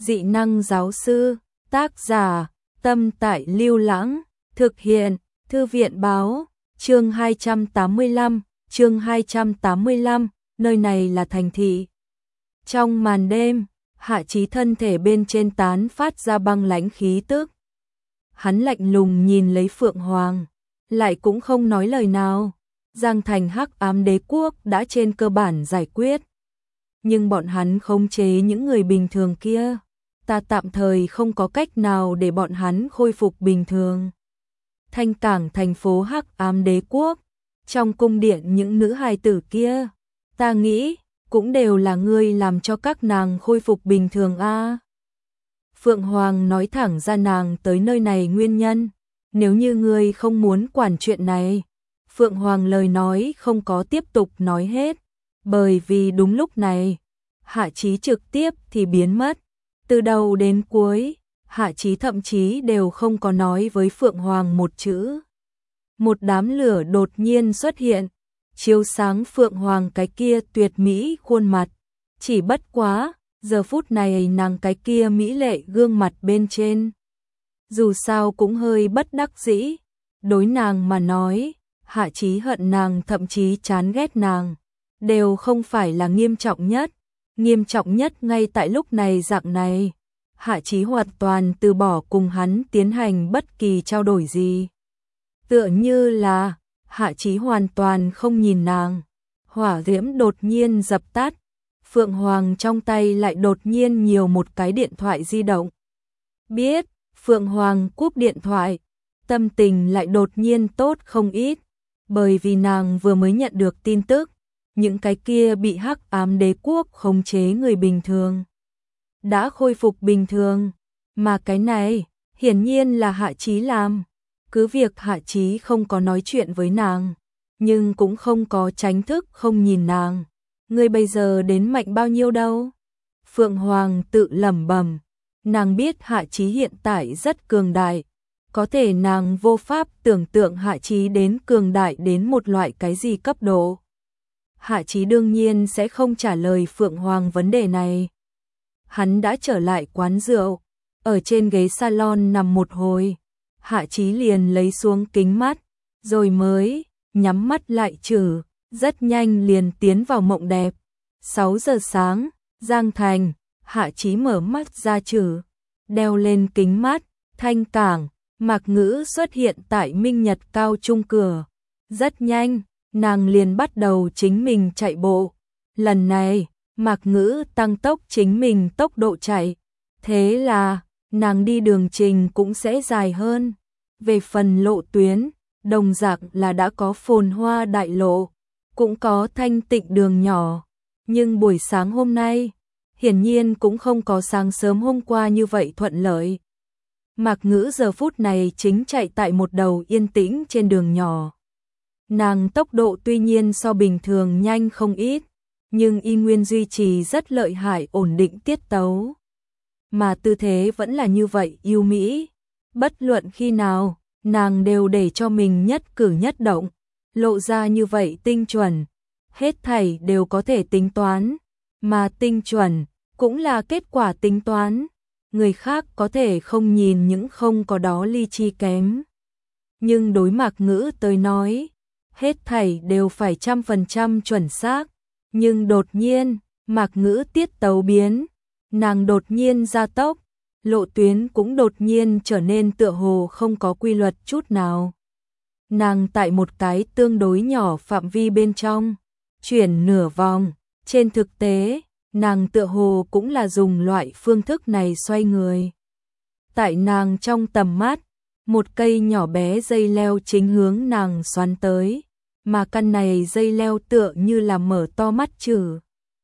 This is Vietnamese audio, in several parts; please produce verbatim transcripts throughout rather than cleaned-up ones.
Dị năng giáo sư, tác giả, Tâm Tại Lưu Lãng, thực hiện, Thư viện báo, chương hai trăm tám mươi lăm, chương hai trăm tám mươi lăm, nơi này là thành thị. Trong màn đêm, Hạ Chí thân thể bên trên tán phát ra băng lãnh khí tức. Hắn lạnh lùng nhìn lấy Phượng Hoàng, lại cũng không nói lời nào. Giang thành Hắc Ám Đế quốc đã trên cơ bản giải quyết. Nhưng bọn hắn khống chế những người bình thường kia, ta tạm thời không có cách nào để bọn hắn khôi phục bình thường. Thanh cảng thành phố Hắc Ám Đế quốc, trong cung điện những nữ hài tử kia, ta nghĩ cũng đều là ngươi làm cho các nàng khôi phục bình thường a. À. Phượng Hoàng nói thẳng ra nàng tới nơi này nguyên nhân, nếu như ngươi không muốn quản chuyện này. Phượng Hoàng lời nói không có tiếp tục nói hết, bởi vì đúng lúc này, Hạ Chí trực tiếp thì biến mất. Từ đầu đến cuối, Hạ Chí thậm chí đều không có nói với Phượng Hoàng một chữ. Một đám lửa đột nhiên xuất hiện, chiếu sáng Phượng Hoàng cái kia tuyệt mỹ khuôn mặt. Chỉ bất quá, giờ phút này nàng cái kia mỹ lệ gương mặt bên trên. Dù sao cũng hơi bất đắc dĩ, đối nàng mà nói, Hạ Chí hận nàng thậm chí chán ghét nàng, đều không phải là nghiêm trọng nhất. Nghiêm trọng nhất ngay tại lúc này dạng này, Hạ Chí hoàn toàn từ bỏ cùng hắn tiến hành bất kỳ trao đổi gì. Tựa như là, Hạ Chí hoàn toàn không nhìn nàng, hỏa diễm đột nhiên dập tắt, Phượng Hoàng trong tay lại đột nhiên nhiều một cái điện thoại di động. Biết, Phượng Hoàng cúp điện thoại, tâm tình lại đột nhiên tốt không ít, bởi vì nàng vừa mới nhận được tin tức, những cái kia bị Hắc Ám Đế quốc khống chế người bình thường đã khôi phục bình thường, mà cái này hiển nhiên là Hạ Chí làm. Cứ việc Hạ Chí không có nói chuyện với nàng, nhưng cũng không có tránh thức không nhìn nàng. Ngươi bây giờ đến mạnh bao nhiêu đâu? Phượng Hoàng tự lẩm bẩm, nàng biết Hạ Chí hiện tại rất cường đại, có thể nàng vô pháp tưởng tượng Hạ Chí đến cường đại đến một loại cái gì cấp độ. Hạ Chí đương nhiên sẽ không trả lời Phượng Hoàng vấn đề này. Hắn đã trở lại quán rượu, ở trên ghế salon nằm một hồi, Hạ Chí liền lấy xuống kính mắt, rồi mới nhắm mắt lại trừ, rất nhanh liền tiến vào mộng đẹp. sáu giờ sáng, Giang Thành, Hạ Chí mở mắt ra trừ, đeo lên kính mắt, Thanh cảng, Mạc Ngữ xuất hiện tại Minh Nhật Cao Trung cửa. Rất nhanh, nàng liền bắt đầu chính mình chạy bộ. Lần này, Mạc Ngữ tăng tốc chính mình tốc độ chạy. Thế là, nàng đi đường trình cũng sẽ dài hơn. Về phần lộ tuyến, đồng dạng là đã có phồn hoa đại lộ, cũng có thanh tịnh đường nhỏ. Nhưng buổi sáng hôm nay, hiển nhiên cũng không có sáng sớm hôm qua như vậy thuận lợi. Mạc Ngữ giờ phút này chính chạy tại một đầu yên tĩnh trên đường nhỏ. Nàng tốc độ tuy nhiên so bình thường nhanh không ít, nhưng y nguyên duy trì rất lợi hại ổn định tiết tấu. Mà tư thế vẫn là như vậy yêu mỹ. Bất luận khi nào, nàng đều để cho mình nhất cử nhất động, lộ ra như vậy tinh chuẩn. Hết thảy đều có thể tính toán, mà tinh chuẩn cũng là kết quả tính toán. Người khác có thể không nhìn những không có đó ly chi kém. Nhưng đối Mạc Ngữ tới nói, hết thảy đều phải trăm phần trăm chuẩn xác. Nhưng đột nhiên, Mạc Ngữ tiết tấu biến, nàng đột nhiên gia tốc, lộ tuyến cũng đột nhiên trở nên tựa hồ không có quy luật chút nào. Nàng tại một cái tương đối nhỏ phạm vi bên trong, chuyển nửa vòng, trên thực tế, nàng tựa hồ cũng là dùng loại phương thức này xoay người. Tại nàng trong tầm mắt, một cây nhỏ bé dây leo chính hướng nàng xoắn tới, mà căn này dây leo tựa như là mở to mắt chử.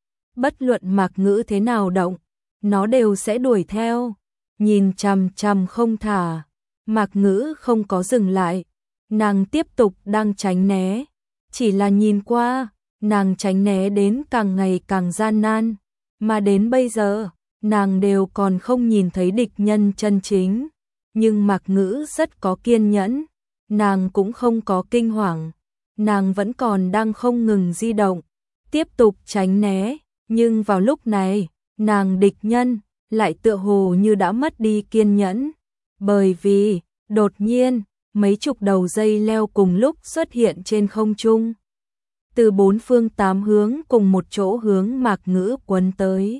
Bất luận Mạc Ngữ thế nào động, nó đều sẽ đuổi theo, nhìn chằm chằm không thả. Mạc Ngữ không có dừng lại, nàng tiếp tục đang tránh né, chỉ là nhìn qua, nàng tránh né đến càng ngày càng gian nan, mà đến bây giờ, nàng đều còn không nhìn thấy địch nhân chân chính. Nhưng Mạc Ngữ rất có kiên nhẫn, nàng cũng không có kinh hoàng, nàng vẫn còn đang không ngừng di động, tiếp tục tránh né, nhưng vào lúc này, nàng địch nhân lại tựa hồ như đã mất đi kiên nhẫn, bởi vì, đột nhiên, mấy chục đầu dây leo cùng lúc xuất hiện trên không trung. Từ bốn phương tám hướng cùng một chỗ hướng Mạc Ngữ quấn tới.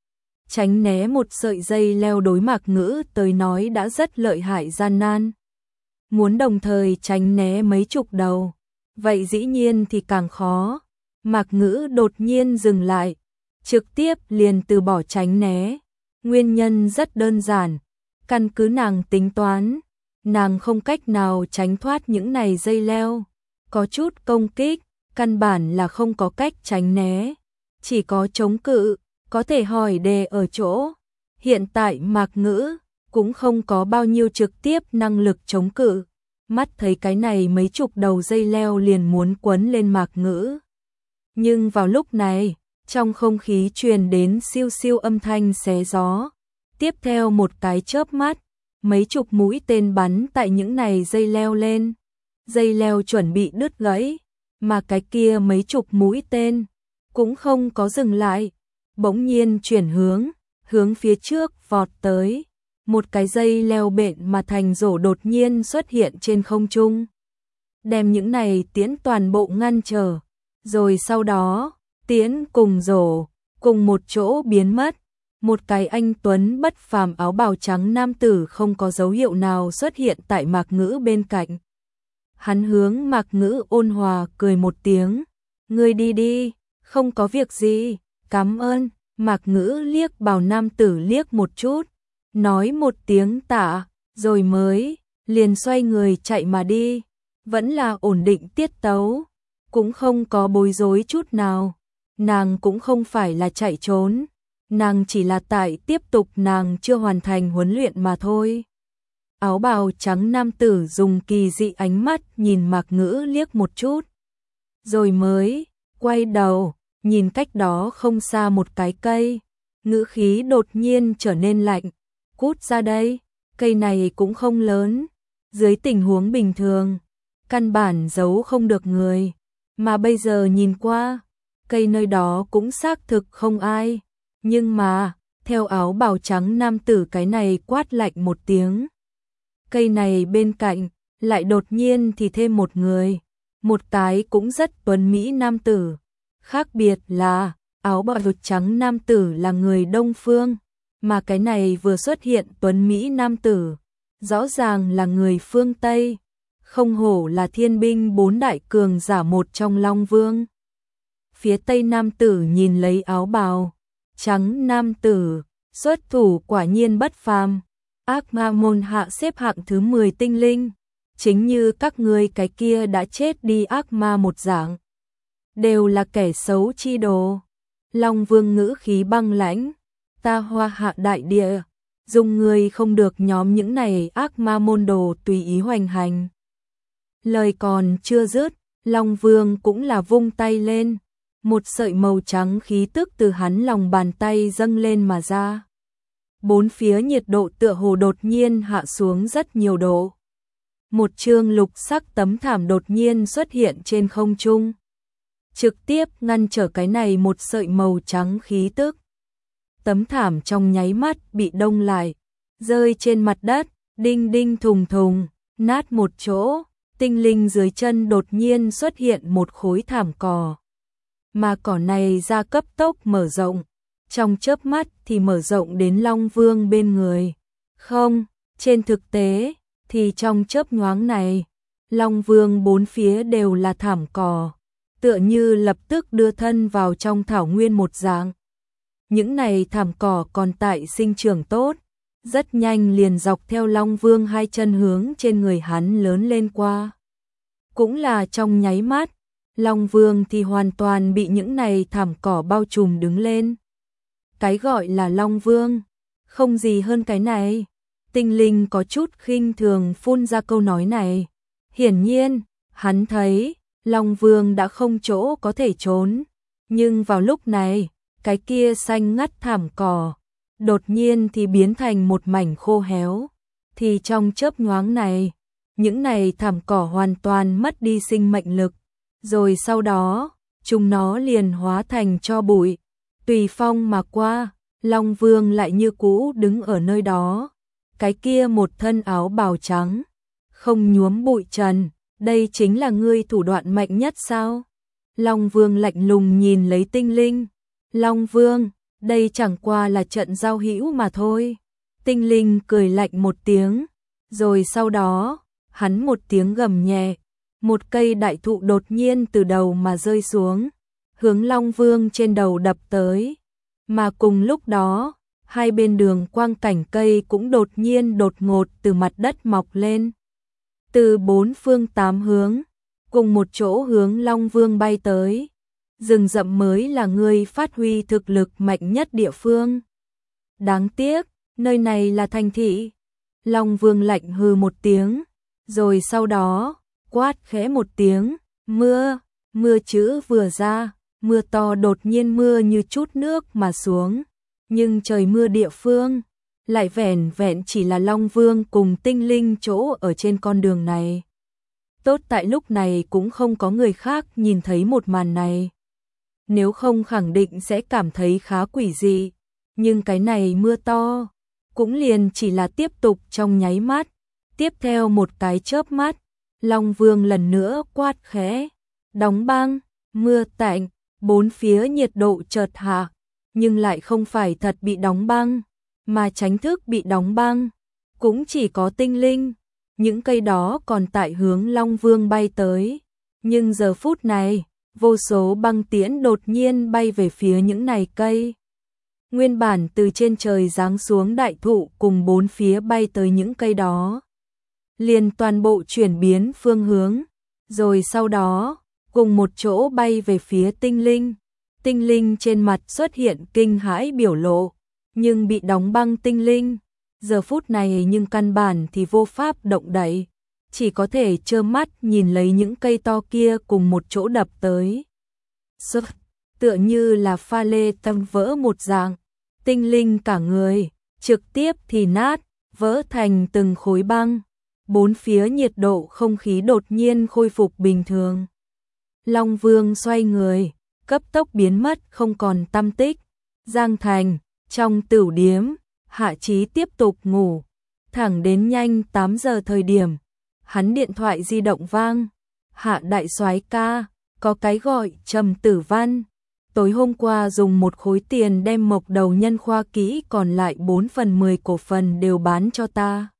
Tránh né một sợi dây leo đối Mạc Ngữ tới nói đã rất lợi hại gian nan. Muốn đồng thời tránh né mấy chục đầu, vậy dĩ nhiên thì càng khó. Mạc Ngữ đột nhiên dừng lại, trực tiếp liền từ bỏ tránh né. Nguyên nhân rất đơn giản, căn cứ nàng tính toán, nàng không cách nào tránh thoát những này dây leo. Có chút công kích, căn bản là không có cách tránh né, chỉ có chống cự, có thể hỏi đề ở chỗ. Hiện tại Mạc Ngữ cũng không có bao nhiêu trực tiếp năng lực chống cự. Mắt thấy cái này mấy chục đầu dây leo liền muốn quấn lên Mạc Ngữ. Nhưng vào lúc này, trong không khí truyền đến siêu siêu âm thanh xé gió. Tiếp theo một cái chớp mắt, mấy chục mũi tên bắn tại những này dây leo lên. Dây leo chuẩn bị đứt gãy, mà cái kia mấy chục mũi tên cũng không có dừng lại, bỗng nhiên chuyển hướng, hướng phía trước vọt tới. Một cái dây leo bện mà thành rổ đột nhiên xuất hiện trên không trung, đem những này tiễn toàn bộ ngăn trở, rồi sau đó, tiễn cùng rổ, cùng một chỗ biến mất. Một cái anh tuấn bất phàm áo bào trắng nam tử không có dấu hiệu nào xuất hiện tại Mạc Ngữ bên cạnh. Hắn hướng Mạc Ngữ ôn hòa cười một tiếng, ngươi đi đi, không có việc gì, cảm ơn. Mạc Ngữ liếc bào nam tử liếc một chút, nói một tiếng tạ, rồi mới liền xoay người chạy mà đi, vẫn là ổn định tiết tấu, cũng không có bối rối chút nào. Nàng cũng không phải là chạy trốn, nàng chỉ là tại tiếp tục nàng chưa hoàn thành huấn luyện mà thôi. Áo bào trắng nam tử dùng kỳ dị ánh mắt nhìn Mạc Ngữ liếc một chút, rồi mới quay đầu, nhìn cách đó không xa một cái cây, ngữ khí đột nhiên trở nên lạnh, cút ra đây, cây này cũng không lớn, dưới tình huống bình thường, căn bản giấu không được người, mà bây giờ nhìn qua, cây nơi đó cũng xác thực không ai, nhưng mà, theo áo bào trắng nam tử cái này quát lạnh một tiếng. Cây này bên cạnh, lại đột nhiên thì thêm một người, một cái cũng rất tuấn mỹ nam tử. Khác biệt là, áo bào trắng nam tử là người Đông Phương, mà cái này vừa xuất hiện tuấn mỹ nam tử, rõ ràng là người phương Tây, không hổ là thiên binh bốn đại cường giả một trong Long Vương. Phía Tây nam tử nhìn lấy áo bào trắng nam tử, xuất thủ quả nhiên bất phàm. Ác ma môn hạ xếp hạng thứ mười tinh linh, chính như các ngươi cái kia đã chết đi ác ma một dạng, đều là kẻ xấu chi đồ. Long Vương ngữ khí băng lãnh, ta Hoa Hạ đại địa, dùng người không được nhóm những này ác ma môn đồ tùy ý hoành hành. Lời còn chưa dứt, Long Vương cũng là vung tay lên, một sợi màu trắng khí tức từ hắn lòng bàn tay dâng lên mà ra. Bốn phía nhiệt độ tựa hồ đột nhiên hạ xuống rất nhiều độ. Một chương lục sắc tấm thảm đột nhiên xuất hiện trên không trung, trực tiếp ngăn trở cái này một sợi màu trắng khí tức. Tấm thảm trong nháy mắt bị đông lại, rơi trên mặt đất, đinh đinh thùng thùng, nát một chỗ. Tinh linh dưới chân đột nhiên xuất hiện một khối thảm cỏ, mà cỏ này ra cấp tốc mở rộng, trong chớp mắt thì mở rộng đến Long Vương bên người. Không, trên thực tế thì trong chớp nhoáng này, Long Vương bốn phía đều là thảm cỏ, tựa như lập tức đưa thân vào trong thảo nguyên một dạng. Những này thảm cỏ còn tại sinh trưởng tốt, rất nhanh liền dọc theo Long Vương hai chân hướng trên người hắn lớn lên qua. Cũng là trong nháy mắt, Long Vương thì hoàn toàn bị những này thảm cỏ bao trùm đứng lên. Cái gọi là Long Vương, không gì hơn cái này. Tinh linh có chút khinh thường phun ra câu nói này. Hiển nhiên, hắn thấy Long Vương đã không chỗ có thể trốn. Nhưng vào lúc này, cái kia xanh ngắt thảm cỏ, đột nhiên thì biến thành một mảnh khô héo. Thì trong chớp nhoáng này, những này thảm cỏ hoàn toàn mất đi sinh mệnh lực. Rồi sau đó, chúng nó liền hóa thành tro bụi, tùy phong mà qua, Long Vương lại như cũ đứng ở nơi đó, cái kia một thân áo bào trắng, không nhuốm bụi trần, đây chính là ngươi thủ đoạn mạnh nhất sao? Long Vương lạnh lùng nhìn lấy Tinh Linh. Long Vương, đây chẳng qua là trận giao hữu mà thôi. Tinh Linh cười lạnh một tiếng, rồi sau đó, hắn một tiếng gầm nhẹ, một cây đại thụ đột nhiên từ đầu mà rơi xuống, hướng Long Vương trên đầu đập tới. Mà cùng lúc đó, hai bên đường quang cảnh cây cũng đột nhiên đột ngột từ mặt đất mọc lên. Từ bốn phương tám hướng, cùng một chỗ hướng Long Vương bay tới. Rừng rậm mới là người phát huy thực lực mạnh nhất địa phương. Đáng tiếc, nơi này là thành thị. Long Vương lạnh hừ một tiếng, rồi sau đó, quát khẽ một tiếng, mưa, mưa chữ vừa ra, mưa to đột nhiên mưa như chút nước mà xuống. Nhưng trời mưa địa phương, lại vẻn vẹn chỉ là Long Vương cùng Tinh Linh chỗ ở trên con đường này. Tốt tại lúc này cũng không có người khác nhìn thấy một màn này. Nếu không khẳng định sẽ cảm thấy khá quỷ dị. Nhưng cái này mưa to, cũng liền chỉ là tiếp tục trong nháy mắt. Tiếp theo một cái chớp mắt, Long Vương lần nữa quát khẽ, đóng băng, mưa tạnh, bốn phía nhiệt độ chợt hạ, nhưng lại không phải thật bị đóng băng, mà tránh thức bị đóng băng. Cũng chỉ có Tinh Linh, những cây đó còn tại hướng Long Vương bay tới. Nhưng giờ phút này, vô số băng tiễn đột nhiên bay về phía những này cây. Nguyên bản từ trên trời giáng xuống đại thụ cùng bốn phía bay tới những cây đó. Liền toàn bộ chuyển biến phương hướng, rồi sau đó, cùng một chỗ bay về phía Tinh Linh. Tinh Linh trên mặt xuất hiện kinh hãi biểu lộ, nhưng bị đóng băng Tinh Linh. Giờ phút này nhưng căn bản thì vô pháp động đậy, chỉ có thể trơ mắt nhìn lấy những cây to kia cùng một chỗ đập tới. Sức, tựa như là pha lê tâm vỡ một dạng, Tinh Linh cả người, trực tiếp thì nát, vỡ thành từng khối băng. Bốn phía nhiệt độ không khí đột nhiên khôi phục bình thường. Long Vương xoay người, cấp tốc biến mất không còn tăm tích. Giang Thành, trong tửu điếm, Hạ Chí tiếp tục ngủ, thẳng đến nhanh tám giờ thời điểm, hắn điện thoại di động vang. Hạ đại soái ca, có cái gọi Trầm Tử Văn, tối hôm qua dùng một khối tiền đem Mộc Đầu Nhân khoa kỹ còn lại bốn phần mười cổ phần đều bán cho ta.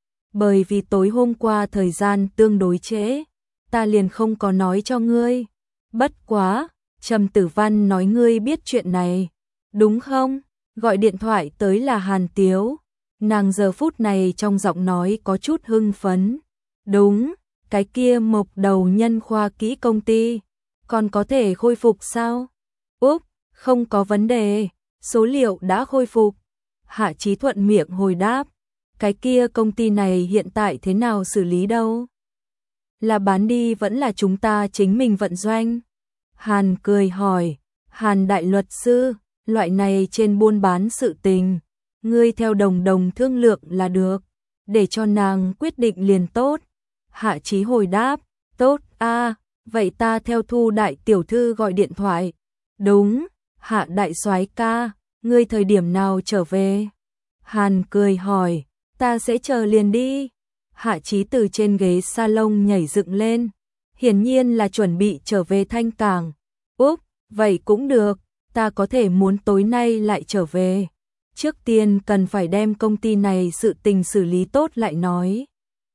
Bởi vì tối hôm qua thời gian tương đối trễ, ta liền không có nói cho ngươi. Bất quá, Trầm Tử Văn nói ngươi biết chuyện này, đúng không? Gọi điện thoại tới là Hàn Tiếu. Nàng giờ phút này trong giọng nói có chút hưng phấn. Đúng, cái kia Mộc Đầu Nhân khoa kỹ công ty, còn có thể khôi phục sao? Úp, không có vấn đề, số liệu đã khôi phục. Hạ Chí thuận miệng hồi đáp. Cái kia công ty này hiện tại thế nào xử lý đâu? Là bán đi vẫn là chúng ta chính mình vận doanh? Hàn cười hỏi. Hàn đại luật sư, loại này trên buôn bán sự tình, ngươi theo đồng đồng thương lượng là được, để cho nàng quyết định liền tốt. Hạ Chí hồi đáp, tốt a, vậy ta theo Thu đại tiểu thư gọi điện thoại. Đúng, Hạ đại soái ca, ngươi thời điểm nào trở về? Hàn cười hỏi, ta sẽ chờ liền đi. Hạ Chí từ trên ghế salon nhảy dựng lên, hiển nhiên là chuẩn bị trở về Thanh Cảng. Úp, vậy cũng được, ta có thể muốn tối nay lại trở về. Trước tiên cần phải đem công ty này sự tình xử lý tốt lại nói.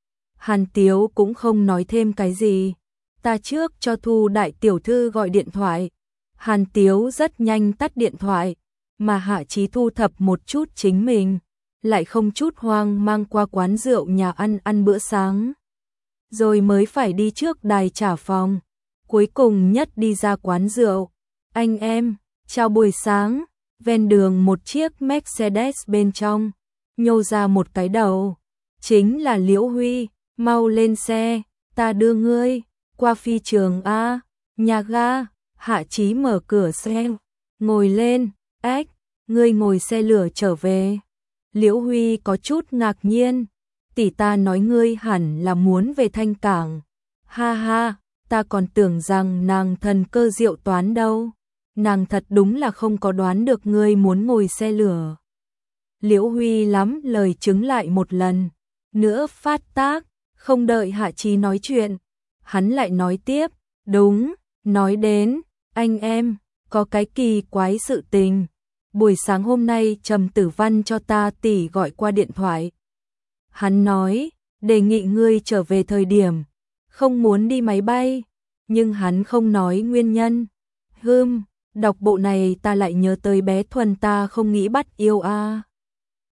Hàn Tiếu cũng không nói thêm cái gì. Ta trước cho Thu đại tiểu thư gọi điện thoại. Hàn Tiếu rất nhanh tắt điện thoại, mà Hạ Chí thu thập một chút chính mình, lại không chút hoang mang qua quán rượu nhà ăn ăn bữa sáng. Rồi mới phải đi trước đài trả phòng, cuối cùng nhất đi ra quán rượu. Anh em, chào buổi sáng. Ven đường một chiếc Mercedes bên trong, nhô ra một cái đầu. Chính là Liễu Huy, mau lên xe, ta đưa ngươi, qua phi trường A, nhà ga. Hạ Chí mở cửa xe, ngồi lên, ếch, ngươi ngồi xe lửa trở về. Liễu Huy có chút ngạc nhiên, tỷ ta nói ngươi hẳn là muốn về Thanh Cảng. Ha ha, ta còn tưởng rằng nàng thần cơ diệu toán đâu. nàng thật đúng là không có đoán được ngươi muốn ngồi xe lửa. Liễu Huy lắm lời chứng lại một lần, nữa phát tác, không đợi Hạ Chí nói chuyện, hắn lại nói tiếp, đúng, nói đến, anh em, có cái kỳ quái sự tình. Buổi sáng hôm nay Trầm Tử Văn cho ta tỷ gọi qua điện thoại. Hắn nói, đề nghị ngươi trở về thời điểm, không muốn đi máy bay, nhưng hắn không nói nguyên nhân. Hừm, đọc bộ này ta lại nhớ tới bé Thuần ta không nghĩ bắt yêu a. À.